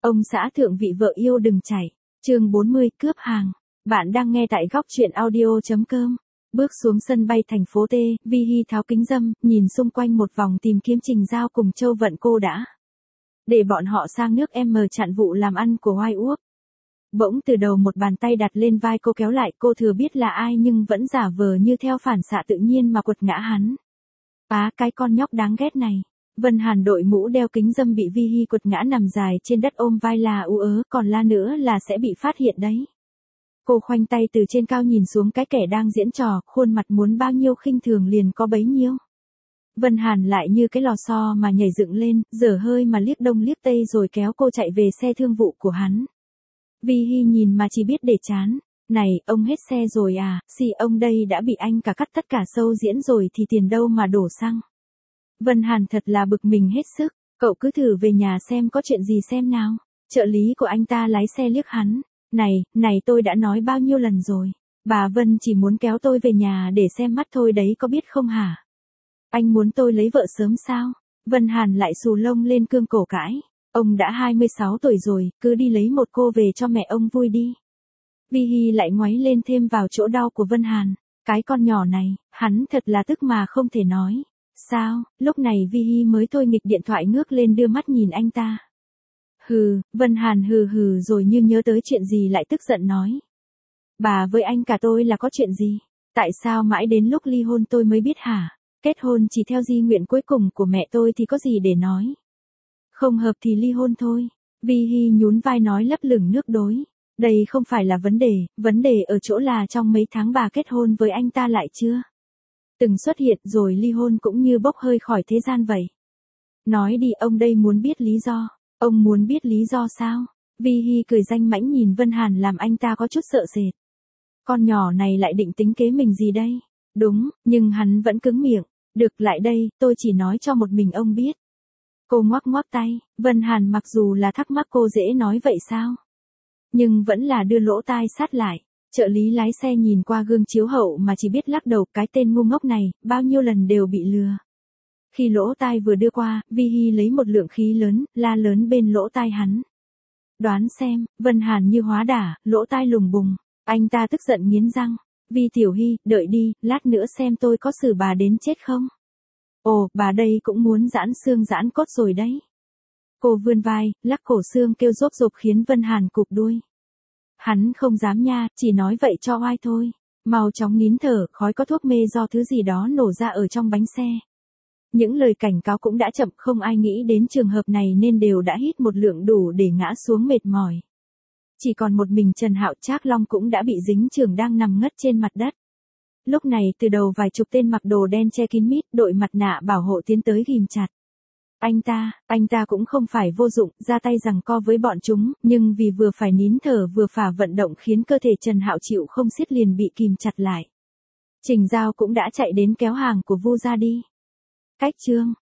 Ông xã thượng vị vợ yêu đừng chạy. Chương 40 cướp hàng. Bạn đang nghe tại góc truyện audio.com. Bước xuống sân bay thành phố T, Vi Hy tháo kính râm, nhìn xung quanh một vòng tìm kiếm Trình Giao cùng Châu Vận cô đã. Để bọn họ sang nước M chặn vụ làm ăn của Hoài Úc. Bỗng từ đầu một bàn tay đặt lên vai cô kéo lại, cô thừa biết là ai nhưng vẫn giả vờ như theo phản xạ tự nhiên mà quật ngã hắn. Cái con nhóc đáng ghét này. Vân Hàn đội mũ đeo kính râm bị Vi Hy quật ngã nằm dài trên đất ôm vai là ú ớ, còn la nữa là sẽ bị phát hiện đấy. Cô khoanh tay từ trên cao nhìn xuống cái kẻ đang diễn trò, khuôn mặt muốn bao nhiêu khinh thường liền có bấy nhiêu. Vân Hàn lại như cái lò xo mà nhảy dựng lên, dở hơi mà liếc đông liếc tây rồi kéo cô chạy về xe thương vụ của hắn. Vi Hy nhìn mà chỉ biết để chán. Này, ông hết xe rồi à, ông đây đã bị anh cả cắt tất cả show diễn rồi thì tiền đâu mà đổ xăng. Vân Hàn thật là bực mình hết sức, cậu cứ thử về nhà xem có chuyện gì xem nào. Trợ lý của anh ta lái xe liếc hắn. Này tôi đã nói bao nhiêu lần rồi. Bà Vân chỉ muốn kéo tôi về nhà để xem mắt thôi đấy có biết không hả? Anh muốn tôi lấy vợ sớm sao? Vân Hàn lại xù lông lên cương cổ cãi. Ông đã 26 tuổi rồi, cứ đi lấy một cô về cho mẹ ông vui đi. Vi Hy lại ngoáy lên thêm vào chỗ đau của Vân Hàn. Cái con nhỏ này, hắn thật là tức mà không thể nói. Sao, lúc này Vi Hy mới thôi nghịch điện thoại ngước lên đưa mắt nhìn anh ta. Vân Hàn hừ rồi như nhớ tới chuyện gì lại tức giận nói. Bà với anh cả tôi là có chuyện gì? Tại sao mãi đến lúc ly hôn tôi mới biết hả? Kết hôn chỉ theo di nguyện cuối cùng của mẹ tôi thì có gì để nói? Không hợp thì ly hôn thôi. Vi Hy nhún vai nói lấp lửng nước đối. Đây không phải là vấn đề ở chỗ là trong mấy tháng bà kết hôn với anh ta lại chưa? Từng xuất hiện rồi ly hôn cũng như bốc hơi khỏi thế gian vậy. Nói đi, ông đây muốn biết lý do. Ông muốn biết lý do sao? Vi Hy cười danh mãnh nhìn Vân Hàn làm anh ta có chút sợ sệt. Con nhỏ này lại định tính kế mình gì đây? Đúng, nhưng hắn vẫn cứng miệng. Được, lại đây, tôi chỉ nói cho một mình ông biết. Cô ngoắc ngoắc tay, Vân Hàn mặc dù là thắc mắc cô dễ nói vậy sao? Nhưng vẫn là đưa lỗ tai sát lại. Trợ lý lái xe nhìn qua gương chiếu hậu mà chỉ biết lắc đầu, cái tên ngu ngốc này, bao nhiêu lần đều bị lừa. Khi lỗ tai vừa đưa qua, Vi Hy lấy một lượng khí lớn, la lớn bên lỗ tai hắn. Đoán xem, Vân Hàn như hóa đả, lỗ tai lùng bùng. Anh ta tức giận nghiến răng. Vi Tiểu Hy, đợi đi, lát nữa xem tôi có xử bà đến chết không? Ồ, bà đây cũng muốn giãn xương giãn cốt rồi đấy. Cô vươn vai, lắc cổ xương kêu rốp rộp khiến Vân Hàn cụp đuôi. Hắn không dám nha, chỉ nói vậy cho oai thôi. Mau chóng nín thở, khói có thuốc mê do thứ gì đó nổ ra ở trong bánh xe. Những lời cảnh cáo cũng đã chậm, không ai nghĩ đến trường hợp này nên đều đã hít một lượng đủ để ngã xuống mệt mỏi. Chỉ còn một mình Trần Hạo Trác Long cũng đã bị dính chưởng đang nằm ngất trên mặt đất. Lúc này từ đầu vài chục tên mặc đồ đen che kín mít, đội mặt nạ bảo hộ tiến tới ghìm chặt. Anh ta cũng không phải vô dụng, ra tay giằng co với bọn chúng, nhưng vì vừa phải nín thở vừa phải vận động khiến cơ thể Trần Hạo chịu không xiết liền bị kìm chặt lại. Trình Giao cũng đã chạy đến kéo hàng của Vu ra đi. Cách chương